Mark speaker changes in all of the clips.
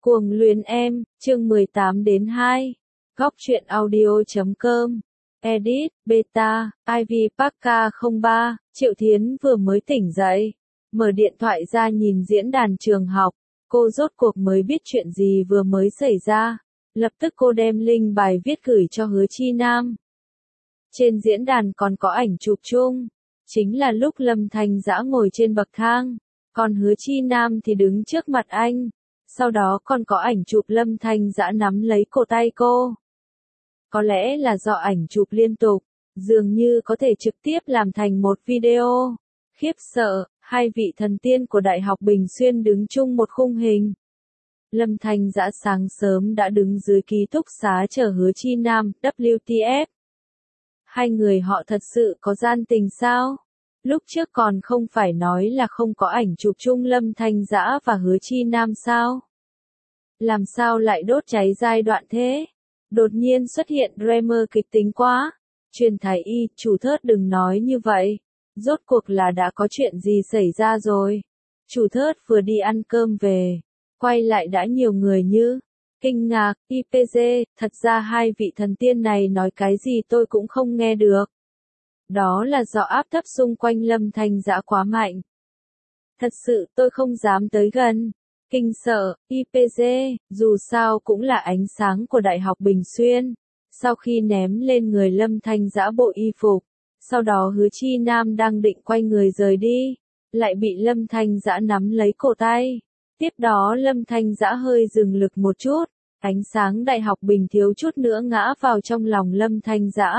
Speaker 1: Cuồng luyến em, chương 18 đến 2. Góc truyện audio.com. Edit, Beta, Ivy Parka 03, Triệu Thiến vừa mới tỉnh dậy. Mở điện thoại ra nhìn diễn đàn trường học. Cô rốt cuộc mới biết chuyện gì vừa mới xảy ra. Lập tức cô đem link bài viết gửi cho Hứa Chi Nam. Trên diễn đàn còn có ảnh chụp chung. Chính là lúc Lâm Thanh Dã ngồi trên bậc thang. Còn Hứa Chi Nam thì đứng trước mặt anh. Sau đó còn có ảnh chụp Lâm Thanh Dã nắm lấy cổ tay cô. Có lẽ là do ảnh chụp liên tục, dường như có thể trực tiếp làm thành một video. Khiếp sợ, hai vị thần tiên của Đại học Bình Xuyên đứng chung một khung hình. Lâm Thanh Dã sáng sớm đã đứng dưới ký túc xá chờ Hứa Chi Nam, WTF. Hai người họ thật sự có gian tình sao? Lúc trước còn không phải nói là không có ảnh chụp chung Lâm Thanh Dã và Hứa Chi Nam sao? Làm sao lại đốt cháy giai đoạn thế? Đột nhiên xuất hiện drama kịch tính quá. Truyền thái y, chủ Thớt đừng nói như vậy. Rốt cuộc là đã có chuyện gì xảy ra rồi? Chủ Thớt vừa đi ăn cơm về. Quay lại đã nhiều người như kinh ngạc, IPG, thật ra hai vị thần tiên này nói cái gì tôi cũng không nghe được. Đó là do áp thấp xung quanh Lâm Thanh Dã quá mạnh. Thật sự tôi không dám tới gần. Kinh sợ, IPG, dù sao cũng là ánh sáng của Đại học Bình Xuyên. Sau khi ném lên người Lâm Thanh Dã bộ y phục, sau đó Hứa Chi Nam đang định quay người rời đi, lại bị Lâm Thanh Dã nắm lấy cổ tay. Tiếp đó Lâm Thanh Dã hơi dừng lực một chút, ánh sáng Đại học Bình thiếu chút nữa ngã vào trong lòng Lâm Thanh Dã.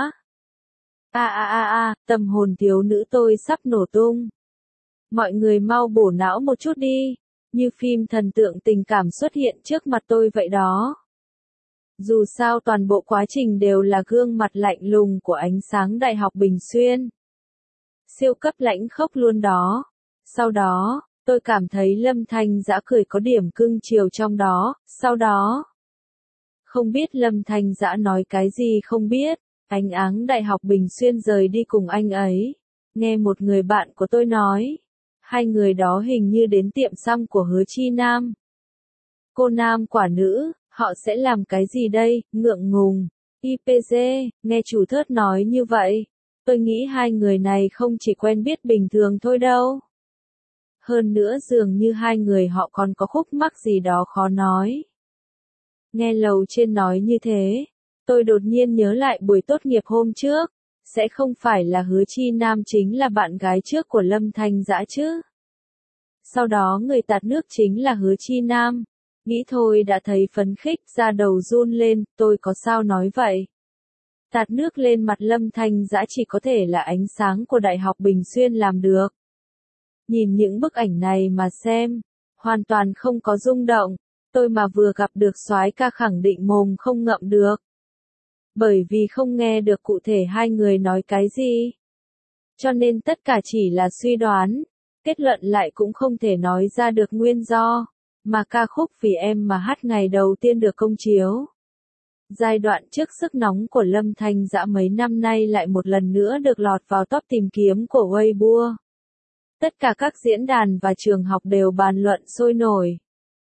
Speaker 1: Tâm hồn thiếu nữ tôi sắp nổ tung. Mọi người mau bổ não một chút đi. Như phim thần tượng tình cảm xuất hiện trước mặt tôi vậy đó. Dù sao toàn bộ quá trình đều là gương mặt lạnh lùng của ánh sáng Đại học Bình Xuyên. Siêu cấp lãnh khốc luôn đó. Sau đó, tôi cảm thấy Lâm Thanh Dã cười có điểm cưng chiều trong đó. Sau đó, không biết Lâm Thanh Dã nói cái gì không biết. Ánh áng Đại học Bình Xuyên rời đi cùng anh ấy. Nghe một người bạn của tôi nói. Hai người đó hình như đến tiệm xăm của Hứa Chi Nam. Cô nam quả nữ, họ sẽ làm cái gì đây, ngượng ngùng. IPG, nghe chủ Thớt nói như vậy. Tôi nghĩ hai người này không chỉ quen biết bình thường thôi đâu. Hơn nữa dường như hai người họ còn có khúc mắc gì đó khó nói. Nghe lầu trên nói như thế, tôi đột nhiên nhớ lại buổi tốt nghiệp hôm trước. Sẽ không phải là Hứa Chi Nam chính là bạn gái trước của Lâm Thanh Dã chứ? Sau đó người tạt nước chính là Hứa Chi Nam. Nghĩ thôi đã thấy phấn khích, da đầu run lên, tôi có sao nói vậy? Tạt nước lên mặt Lâm Thanh Dã chỉ có thể là ánh sáng của Đại học Bình Xuyên làm được. Nhìn những bức ảnh này mà xem, hoàn toàn không có rung động, tôi mà vừa gặp được soái ca khẳng định mồm không ngậm được. Bởi vì không nghe được cụ thể hai người nói cái gì. Cho nên tất cả chỉ là suy đoán, kết luận lại cũng không thể nói ra được nguyên do, mà ca khúc Vì Em mà hát ngày đầu tiên được công chiếu. Giai đoạn trước sức nóng của Lâm Thanh Dã mấy năm nay lại một lần nữa được lọt vào top tìm kiếm của Weibo. Tất cả các diễn đàn và trường học đều bàn luận sôi nổi.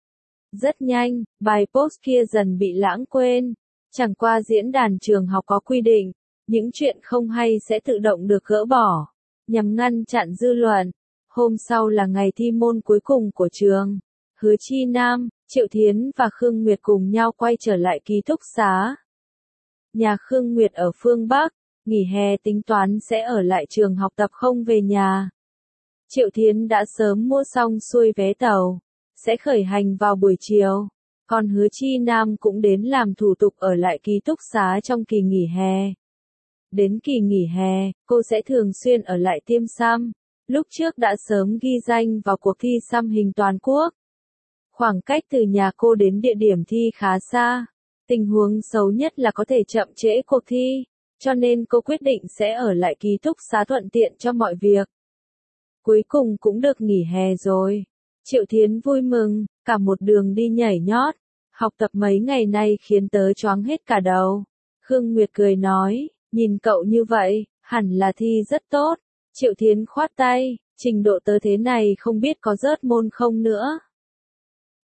Speaker 1: Rất nhanh, bài post kia dần bị lãng quên. Chẳng qua diễn đàn trường học có quy định, những chuyện không hay sẽ tự động được gỡ bỏ, nhằm ngăn chặn dư luận. Hôm sau là ngày thi môn cuối cùng của trường. Hứa Chi Nam, Triệu Thiến và Khương Nguyệt cùng nhau quay trở lại ký túc xá. Nhà Khương Nguyệt ở phương Bắc, nghỉ hè tính toán sẽ ở lại trường học tập không về nhà. Triệu Thiến đã sớm mua xong xuôi vé tàu, sẽ khởi hành vào buổi chiều. Còn Hứa Chi Nam cũng đến làm thủ tục ở lại ký túc xá trong kỳ nghỉ hè. Đến kỳ nghỉ hè, cô sẽ thường xuyên ở lại tiêm xăm. Lúc trước đã sớm ghi danh vào cuộc thi xăm hình toàn quốc. Khoảng cách từ nhà cô đến địa điểm thi khá xa. Tình huống xấu nhất là có thể chậm trễ cuộc thi. Cho nên cô quyết định sẽ ở lại ký túc xá thuận tiện cho mọi việc. Cuối cùng cũng được nghỉ hè rồi. Triệu Thiến vui mừng, cả một đường đi nhảy nhót. Học tập mấy ngày nay khiến tớ choáng hết cả đầu. Khương Nguyệt cười nói, nhìn cậu như vậy, hẳn là thi rất tốt. Triệu Thiến khoát tay, trình độ tớ thế này không biết có rớt môn không nữa.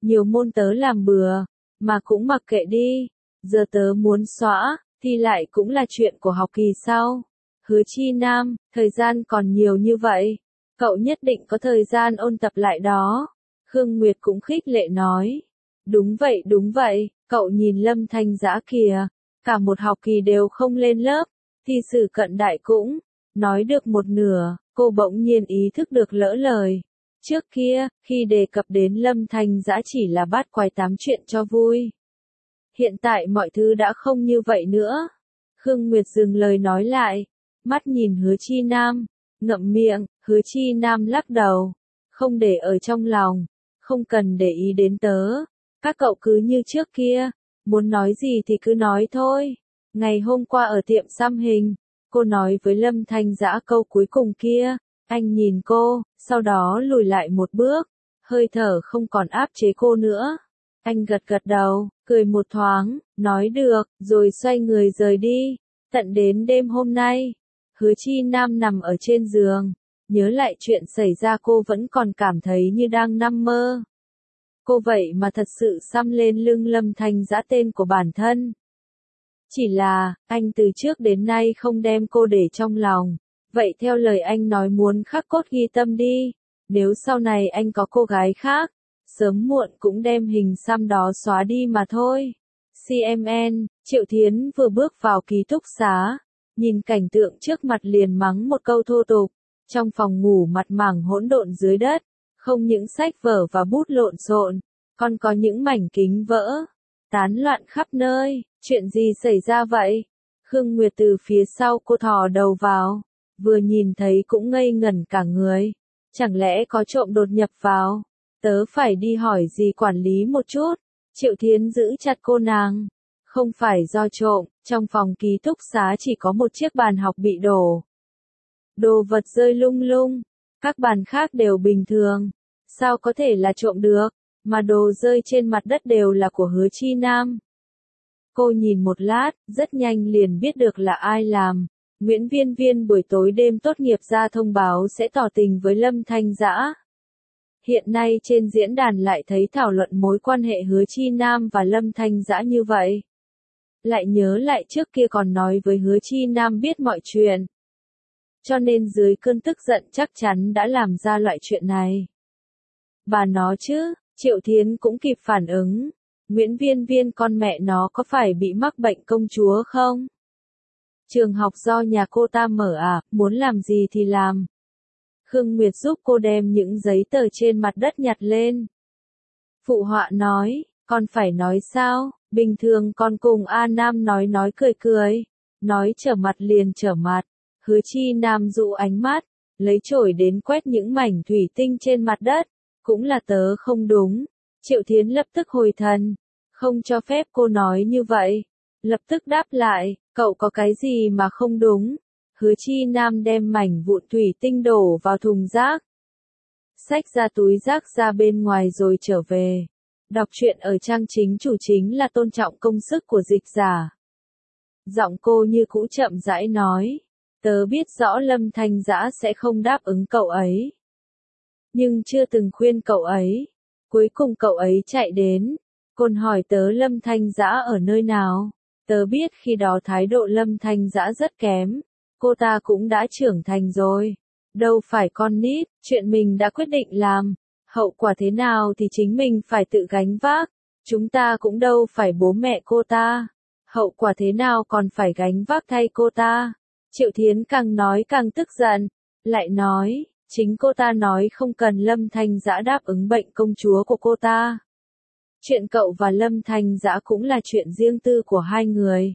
Speaker 1: nhiều môn tớ làm bừa, mà cũng mặc kệ đi, giờ tớ muốn xóa, thi lại cũng là chuyện của học kỳ sau. Hứa Chi Nam, thời gian còn nhiều như vậy, cậu nhất định có thời gian ôn tập lại đó. Khương Nguyệt cũng khích lệ nói. Đúng vậy, cậu nhìn Lâm Thanh Dã kìa, cả một học kỳ đều không lên lớp, thi sử cận đại cũng, nói được một nửa, cô bỗng nhiên ý thức được lỡ lời. Trước kia, khi đề cập đến Lâm Thanh Dã chỉ là bát quái tám chuyện cho vui. Hiện tại mọi thứ đã không như vậy nữa. Khương Nguyệt dừng lời nói lại, mắt nhìn Hứa Chi Nam, ngậm miệng, Hứa Chi Nam lắc đầu, không để ở trong lòng, không cần để ý đến tớ, các cậu cứ như trước kia, muốn nói gì thì cứ nói thôi. Ngày hôm qua ở tiệm xăm hình, cô nói với Lâm Thanh Dã câu cuối cùng kia, anh nhìn cô, sau đó lùi lại một bước, hơi thở không còn áp chế cô nữa. Anh gật gật đầu, cười một thoáng, nói được, rồi xoay người rời đi. Tận đến đêm hôm nay, Hứa Chi Nam nằm ở trên giường, nhớ lại chuyện xảy ra cô vẫn còn cảm thấy như đang nằm mơ. Cô vậy mà thật sự xăm lên lưng Lâm Thanh Dã tên của bản thân. Chỉ là, anh từ trước đến nay không đem cô để trong lòng. Vậy theo lời anh nói muốn khắc cốt ghi tâm đi. Nếu sau này anh có cô gái khác, sớm muộn cũng đem hình xăm đó xóa đi mà thôi. CMN, Triệu Thiến vừa bước vào ký túc xá, nhìn cảnh tượng trước mặt liền mắng một câu thô tục. Trong phòng ngủ mặt mảng hỗn độn dưới đất, không những sách vở và bút lộn xộn, còn có những mảnh kính vỡ, tán loạn khắp nơi. Chuyện gì xảy ra vậy? Khương Nguyệt từ phía sau cô thò đầu vào, vừa nhìn thấy cũng ngây ngẩn cả người. Chẳng lẽ có trộm đột nhập vào? Tớ phải đi hỏi gì quản lý một chút. Triệu Thiến giữ chặt cô nàng. Không phải do trộm, trong phòng ký túc xá chỉ có một chiếc bàn học bị đổ. Đồ vật rơi lung lung, các bàn khác đều bình thường. Sao có thể là trộm được, mà đồ rơi trên mặt đất đều là của Hứa Chi Nam. Cô nhìn một lát, rất nhanh liền biết được là ai làm. Nguyễn Viên Viên buổi tối đêm tốt nghiệp ra thông báo sẽ tỏ tình với Lâm Thanh Dã. Hiện nay trên diễn đàn lại thấy thảo luận mối quan hệ Hứa Chi Nam và Lâm Thanh Dã như vậy. Lại nhớ lại trước kia còn nói với Hứa Chi Nam biết mọi chuyện. Cho nên dưới cơn tức giận chắc chắn đã làm ra loại chuyện này. Bà nó chứ, Triệu Thiến cũng kịp phản ứng. Nguyễn Viên Viên con mẹ nó có phải bị mắc bệnh công chúa không? Trường học do nhà cô ta mở à, muốn làm gì thì làm. Khương Nguyệt giúp cô đem những giấy tờ trên mặt đất nhặt lên. Phụ họa nói, con phải nói sao, bình thường con cùng A Nam nói cười cười, nói trở mặt liền trở mặt. Hứa Chi Nam dụ ánh mắt, lấy chổi đến quét những mảnh thủy tinh trên mặt đất, cũng là tớ không đúng. Triệu Thiến lập tức hồi thần, không cho phép cô nói như vậy. Lập tức đáp lại, cậu có cái gì mà không đúng. Hứa Chi Nam đem mảnh vụn thủy tinh đổ vào thùng rác. Xách ra túi rác ra bên ngoài rồi trở về. Đọc truyện ở trang chính chủ chính là tôn trọng công sức của dịch giả. Giọng cô như cũ chậm rãi nói. Tớ biết rõ Lâm Thanh Dã sẽ không đáp ứng cậu ấy. Nhưng chưa từng khuyên cậu ấy. Cuối cùng cậu ấy chạy đến. Còn hỏi tớ Lâm Thanh Dã ở nơi nào. Tớ biết khi đó thái độ Lâm Thanh Dã rất kém. Cô ta cũng đã trưởng thành rồi. Đâu phải con nít, chuyện mình đã quyết định làm. Hậu quả thế nào thì chính mình phải tự gánh vác. Chúng ta cũng đâu phải bố mẹ cô ta. Hậu quả thế nào còn phải gánh vác thay cô ta. Triệu Thiến càng nói càng tức giận. Lại nói, chính cô ta nói không cần Lâm Thanh Dã đáp ứng bệnh công chúa của cô ta. Chuyện cậu và Lâm Thanh Dã cũng là chuyện riêng tư của hai người.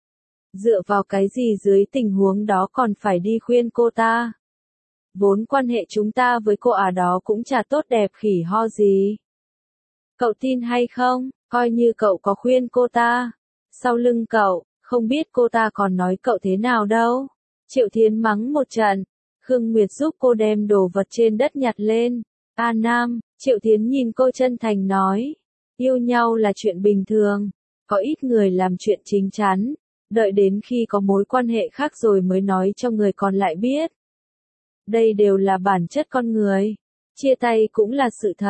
Speaker 1: Dựa vào cái gì dưới tình huống đó còn phải đi khuyên cô ta. Vốn quan hệ chúng ta với cô đó cũng chả tốt đẹp khỉ ho gì. Cậu tin hay không, coi như cậu có khuyên cô ta. Sau lưng cậu, không biết cô ta còn nói cậu thế nào đâu. Triệu Thiến mắng một trận. Khương Nguyệt giúp cô đem đồ vật trên đất nhặt lên. A Nam, Triệu Thiến nhìn cô chân thành nói. Yêu nhau là chuyện bình thường. Có ít người làm chuyện chính chắn. Đợi đến khi có mối quan hệ khác rồi mới nói cho người còn lại biết. Đây đều là bản chất con người. Chia tay cũng là sự thật.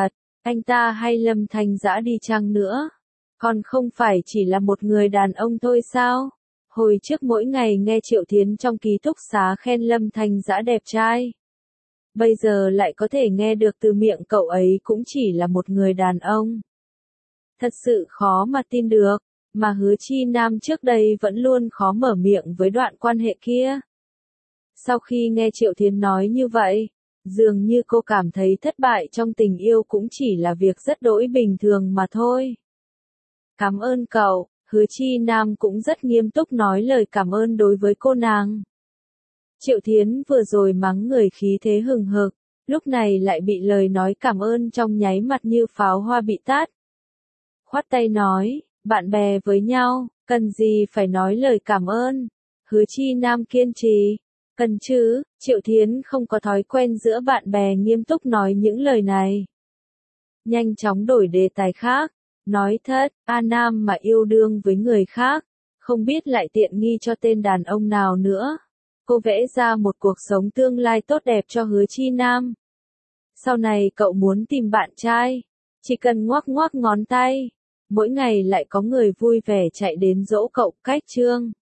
Speaker 1: Anh ta hay Lâm Thanh Dã đi chăng nữa? Còn không phải chỉ là một người đàn ông thôi sao? Hồi trước mỗi ngày nghe Triệu Thiến trong ký túc xá khen Lâm Thanh Dã đẹp trai. Bây giờ lại có thể nghe được từ miệng cậu ấy cũng chỉ là một người đàn ông. Thật sự khó mà tin được, mà Hứa Chi Nam trước đây vẫn luôn khó mở miệng với đoạn quan hệ kia. Sau khi nghe Triệu Thiến nói như vậy, dường như cô cảm thấy thất bại trong tình yêu cũng chỉ là việc rất đỗi bình thường mà thôi. Cảm ơn cậu, Hứa Chi Nam cũng rất nghiêm túc nói lời cảm ơn đối với cô nàng. Triệu Thiến vừa rồi mắng người khí thế hừng hực, lúc này lại bị lời nói cảm ơn trong nháy mặt như pháo hoa bị tát. Khoát tay nói, bạn bè với nhau, cần gì phải nói lời cảm ơn. Hứa Chi Nam kiên trì, cần chứ, Triệu Thiến không có thói quen giữa bạn bè nghiêm túc nói những lời này. Nhanh chóng đổi đề tài khác, nói thật, A Nam mà yêu đương với người khác, không biết lại tiện nghi cho tên đàn ông nào nữa. Cô vẽ ra một cuộc sống tương lai tốt đẹp cho Hứa Chi Nam. Sau này cậu muốn tìm bạn trai, chỉ cần ngoắc ngoắc ngón tay, mỗi ngày lại có người vui vẻ chạy đến dỗ cậu, cách chương.